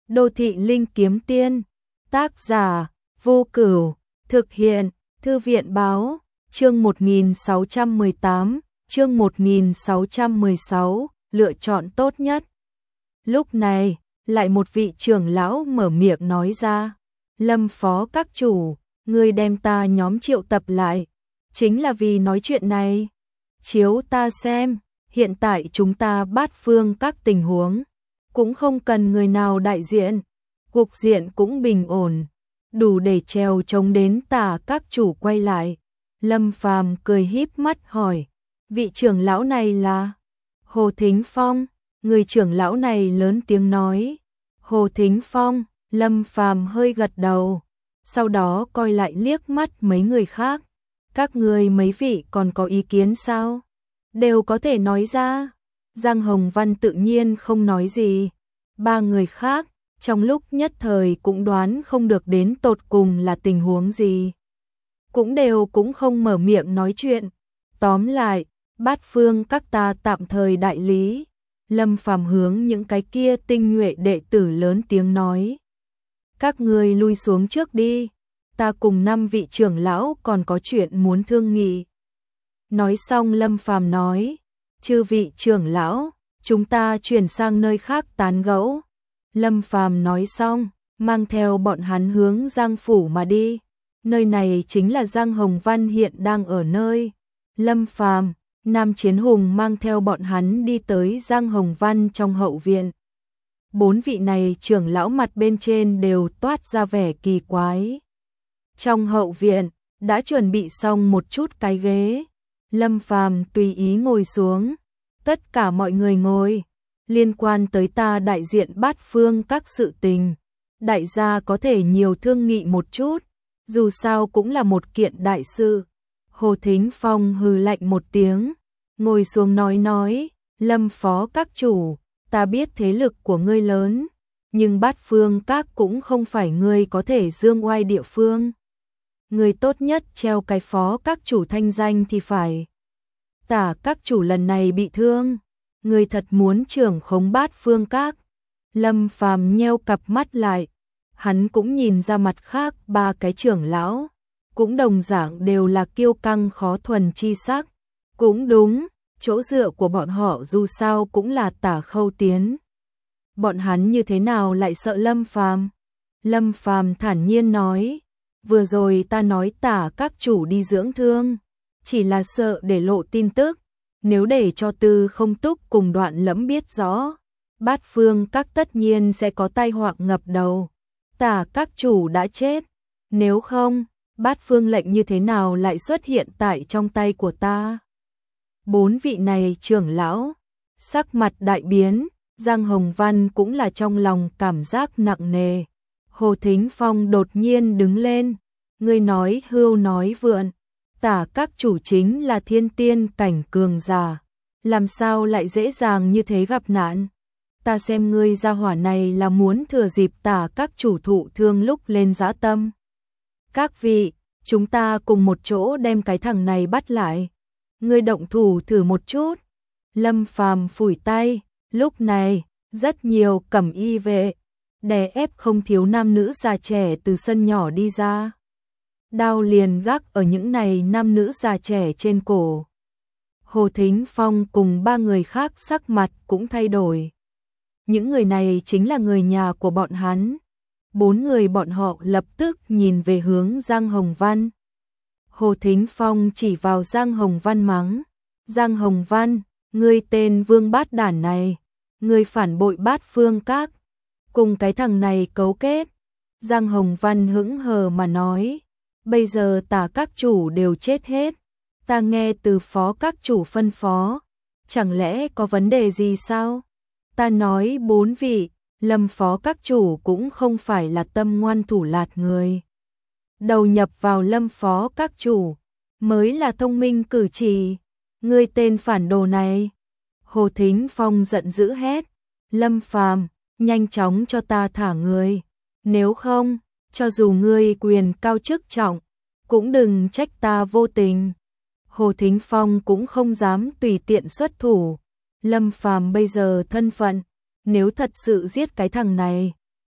Đô thị linh kiếm tiên. Tác giả Vô Cửu. Thực hiện Thư viện báo. Chương 1618, chương 1616, lựa chọn tốt nhất. Lúc này, lại một vị trưởng lão mở miệng nói ra. Lâm phó các chủ, người đem ta nhóm triệu tập lại, chính là vì nói chuyện này. Chiếu ta xem, hiện tại chúng ta bát phương các tình huống, cũng không cần người nào đại diện, cục diện cũng bình ổn, đủ để trèo chống đến Tả các chủ quay lại. Lâm Phàm cười híp mắt hỏi, vị trưởng lão này là Hồ Thính Phong. Người trưởng lão này lớn tiếng nói, Hồ Thính Phong. Lâm Phàm hơi gật đầu, sau đó coi lại liếc mắt mấy người khác. Các người mấy vị còn có ý kiến sao? Đều có thể nói ra. Giang Hồng Văn tự nhiên không nói gì. Ba người khác, trong lúc nhất thời cũng đoán không được đến tột cùng là tình huống gì. Cũng không mở miệng nói chuyện. Tóm lại, bát phương các ta tạm thời đại lý. Lâm Phàm hướng những cái kia tinh nhuệ đệ tử lớn tiếng nói. Các người lui xuống trước đi, ta cùng 5 vị trưởng lão còn có chuyện muốn thương nghị. Nói xong Lâm Phàm nói, chư vị trưởng lão, chúng ta chuyển sang nơi khác tán gẫu. Lâm Phàm nói xong, mang theo bọn hắn hướng Giang phủ mà đi. Nơi này chính là Giang Hồng Văn hiện đang ở nơi. Lâm Phàm, Nam Chiến Hùng mang theo bọn hắn đi tới Giang Hồng Văn trong hậu viện. 4 vị này trưởng lão mặt bên trên đều toát ra vẻ kỳ quái. Trong hậu viện, đã chuẩn bị xong một chút cái ghế. Lâm Phàm tùy ý ngồi xuống. Tất cả mọi người ngồi. Liên quan tới ta đại diện bát phương các sự tình, đại gia có thể nhiều thương nghị một chút, dù sao cũng là một kiện đại sự. Hồ Thính Phong hừ lạnh một tiếng, ngồi xuống nói, Lâm phó các chủ, ta biết thế lực của ngươi lớn, nhưng bát phương các cũng không phải ngươi có thể dương oai địa phương. Ngươi tốt nhất treo cái phó các chủ thanh danh thì phải. Tả các chủ lần này bị thương, ngươi thật muốn trưởng khống bát phương các. Lâm Phàm nheo cặp mắt lại, hắn cũng nhìn ra mặt khác ba cái trưởng lão, cũng đồng dạng đều là kiêu căng khó thuần chi sắc. Cũng đúng, chỗ dựa của bọn họ dù sao cũng là Tả Khâu Tiến. Bọn hắn như thế nào lại sợ Lâm Phàm? Lâm Phàm thản nhiên nói, vừa rồi ta nói Tả các chủ đi dưỡng thương, chỉ là sợ để lộ tin tức, nếu để cho Tư Không Túc cùng Đoạn Lẫm biết rõ, bát phương các tất nhiên sẽ có tai họa ngập đầu. Tả các chủ đã chết, nếu không, bát phương lệnh như thế nào lại xuất hiện tại trong tay của ta? 4 vị này trưởng lão, sắc mặt đại biến, Giang Hồng Văn cũng là trong lòng cảm giác nặng nề. Hồ Thính Phong đột nhiên đứng lên, ngươi nói hưu nói vượn, Tả các chủ chính là thiên tiên cảnh cường giả, làm sao lại dễ dàng như thế gặp nạn? Ta xem ngươi gia hỏa này là muốn thừa dịp Tả các chủ thụ thương lúc lên dã tâm. Các vị, chúng ta cùng một chỗ đem cái thằng này bắt lại. Ngươi động thủ thử một chút. Lâm Phàm phủi tay, lúc này, rất nhiều cẩm y vệ, đè ép không thiếu nam nữ già trẻ từ sân nhỏ đi ra. Đao liền gác ở những này nam nữ già trẻ trên cổ. Hồ Thính Phong cùng 3 người khác sắc mặt cũng thay đổi. Những người này chính là người nhà của bọn hắn. 4 người bọn họ lập tức nhìn về hướng Giang Hồng Văn. Hồ Thính Phong chỉ vào Giang Hồng Văn mắng. Giang Hồng Văn, ngươi tên vương bát đản này, ngươi phản bội bát phương các, cùng cái thằng này cấu kết. Giang Hồng Văn hững hờ mà nói, bây giờ Tả các chủ đều chết hết, ta nghe từ phó các chủ phân phó, chẳng lẽ có vấn đề gì sao? Ta nói 4 vị, Lâm phó các chủ cũng không phải là tâm ngoan thủ lạt người. Đầu nhập vào Lâm phó các chủ, mới là thông minh cử chỉ. Ngươi tên phản đồ này. Hồ Thính Phong giận dữ hét. Lâm Phàm, nhanh chóng cho ta thả người. Nếu không, cho dù ngươi quyền cao chức trọng, cũng đừng trách ta vô tình. Hồ Thính Phong cũng không dám tùy tiện xuất thủ. Lâm Phàm bây giờ thân phận, nếu thật sự giết cái thằng này,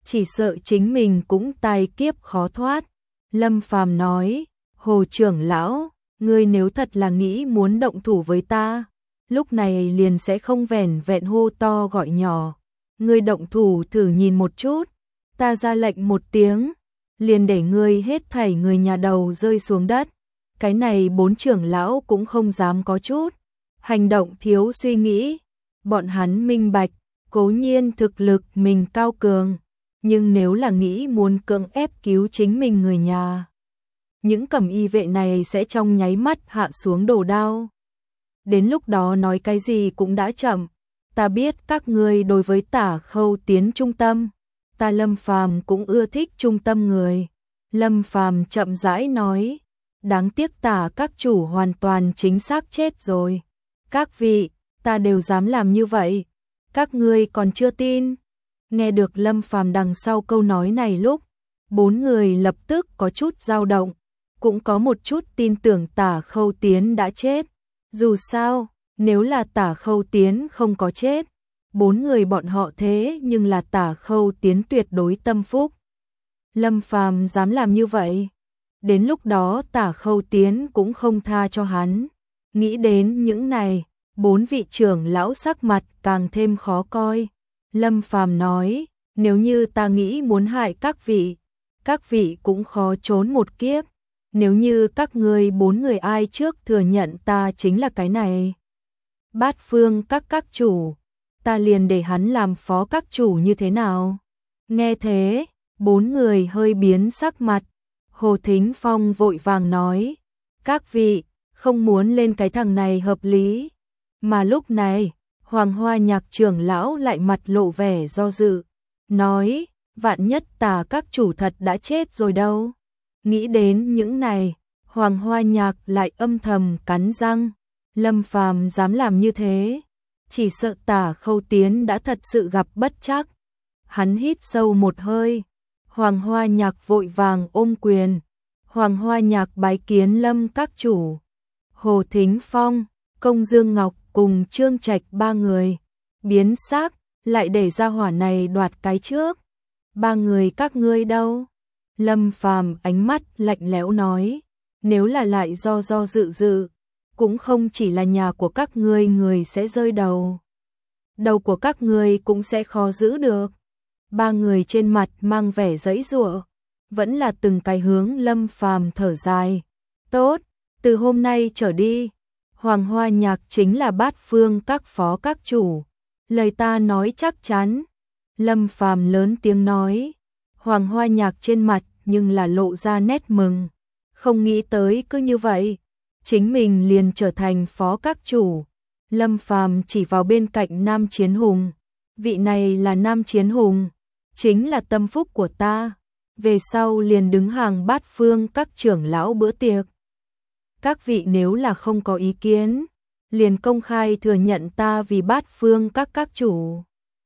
chỉ sợ chính mình cũng tai kiếp khó thoát. Lâm Phàm nói, Hồ trưởng lão, ngươi nếu thật là nghĩ muốn động thủ với ta, lúc này liền sẽ không vẻn vẹn hô to gọi nhỏ. Ngươi động thủ thử nhìn một chút, ta ra lệnh một tiếng, liền để ngươi hết thảy người nhà đầu rơi xuống đất. Cái này 4 trưởng lão cũng không dám có chút hành động thiếu suy nghĩ. Bọn hắn minh bạch, cố nhiên thực lực mình cao cường, nhưng nếu là nghĩ muốn cưỡng ép cứu chính mình người nhà, những cẩm y vệ này sẽ trong nháy mắt hạ xuống đồ đao. Đến lúc đó nói cái gì cũng đã chậm. Ta biết các ngươi đối với Tả Khâu Tiến trung tâm, ta Lâm Phàm cũng ưa thích trung tâm người. Lâm Phàm chậm rãi nói, đáng tiếc Tả các chủ hoàn toàn chính xác chết rồi. Các vị, ta đều dám làm như vậy, các ngươi còn chưa tin. Nghe được Lâm Phàm đằng sau câu nói này lúc, 4 người lập tức có chút dao động, cũng có một chút tin tưởng Tả Khâu Tiến đã chết. Dù sao, nếu là Tả Khâu Tiến không có chết, 4 người bọn họ thế nhưng là Tả Khâu Tiến tuyệt đối tâm phúc. Lâm Phàm dám làm như vậy, đến lúc đó Tả Khâu Tiến cũng không tha cho hắn. Nghĩ đến những này, 4 vị trưởng lão sắc mặt càng thêm khó coi. Lâm Phàm nói, nếu như ta nghĩ muốn hại các vị cũng khó trốn một kiếp. Nếu như các ngươi 4 người ai trước thừa nhận ta chính là cái này Bát Phương các chủ, ta liền để hắn làm phó các chủ như thế nào? Nghe thế, 4 người hơi biến sắc mặt. Hồ Thính Phong vội vàng nói, các vị, không muốn lên cái thằng này hợp lý. Mà lúc này, Hoàng Hoa Nhạc trưởng lão lại mặt lộ vẻ do dự, nói, vạn nhất Tả các chủ thật đã chết rồi đâu. Nghĩ đến những này, Hoàng Hoa Nhạc lại âm thầm cắn răng. Lâm Phàm dám làm như thế, chỉ sợ Tả Khâu Tiến đã thật sự gặp bất trắc. Hắn hít sâu một hơi, Hoàng Hoa Nhạc vội vàng ôm quyền. Hoàng Hoa Nhạc bái kiến Lâm các chủ. Hồ Thính Phong, Công Dương Ngọc cùng Trương Trạch 3 người biến sắc, lại để ra hỏa này đoạt cái trước. 3 người các ngươi đâu? Lâm Phàm ánh mắt lạnh lẽo nói, nếu là lại do dự, cũng không chỉ là nhà của các ngươi người sẽ rơi đầu. Đầu của các ngươi cũng sẽ khó giữ được. 3 người trên mặt mang vẻ giãy giụa, vẫn là từng cái hướng Lâm Phàm thở dài. Tốt, từ hôm nay trở đi, Hoàng Hoa Nhạc chính là Bát Phương các phó các chủ. Lời ta nói chắc chắn. Lâm Phàm lớn tiếng nói. Hoàng Hoa Nhạc trên mặt nhưng là lộ ra nét mừng. Không nghĩ tới cứ như vậy, chính mình liền trở thành phó các chủ. Lâm Phàm chỉ vào bên cạnh Nam Chiến Hùng. Vị này là Nam Chiến Hùng, chính là tâm phúc của ta. Về sau liền đứng hàng Bát Phương các trưởng lão bữa tiệc. Các vị nếu là không có ý kiến, liền công khai thừa nhận ta vì Bát Phương các chủ.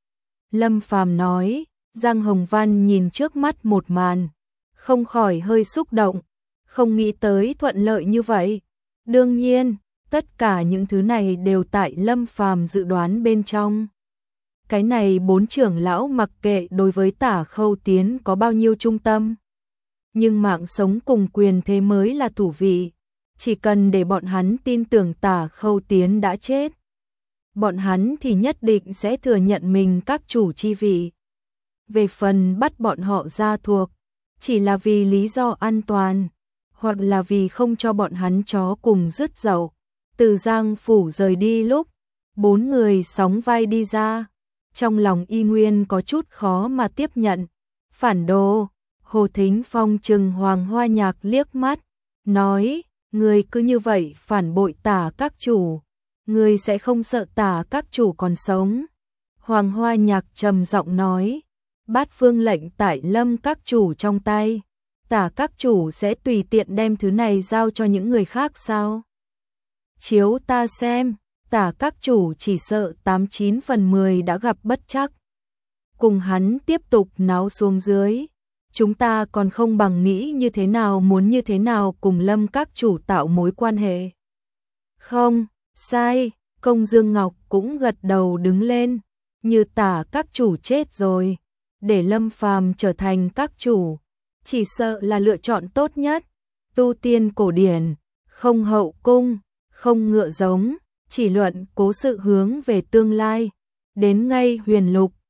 Lâm Phàm nói. Giang Hồng Văn nhìn trước mắt một màn, không khỏi hơi xúc động, không nghĩ tới thuận lợi như vậy. Đương nhiên, tất cả những thứ này đều tại Lâm Phàm dự đoán bên trong. Cái này 4 trưởng lão mặc kệ đối với Tả Khâu Tiến có bao nhiêu trung tâm, nhưng mạng sống cùng quyền thế mới là thủ vị. Chỉ cần để bọn hắn tin tưởng Tả Khâu Tiến đã chết, bọn hắn thì nhất định sẽ thừa nhận mình các chủ chi vị. Về phần bắt bọn họ ra thuộc, chỉ là vì lý do an toàn, hoặc là vì không cho bọn hắn chó cùng rứt dậu. Từ Giang phủ rời đi lúc, 4 người sóng vai đi ra, trong lòng y nguyên có chút khó mà tiếp nhận. Phản đồ. Hồ Thính Phong trừng Hoàng Hoa Nhạc liếc mắt, nói, người cứ như vậy phản bội Tả các chủ, người sẽ không sợ Tả các chủ còn sống. Hoàng Hoa Nhạc trầm giọng nói, Bát Phương lệnh tại Lâm các chủ trong tay, Tả các chủ sẽ tùy tiện đem thứ này giao cho những người khác sao? Chiếu ta xem, Tả các chủ chỉ sợ 89 phần 10 đã gặp bất trắc. Cùng hắn tiếp tục náo xuống dưới, chúng ta còn không bằng nghĩ như thế nào muốn như thế nào cùng Lâm các chủ tạo mối quan hệ. Không, sai, Công Dương Ngọc cũng gật đầu đứng lên, như Tả các chủ chết rồi, để Lâm Phàm trở thành các chủ, chỉ sợ là lựa chọn tốt nhất. Tu tiên cổ điển, không hậu cung, không ngựa giống, chỉ luận cố sự hướng về tương lai. Đến ngay huyền lục,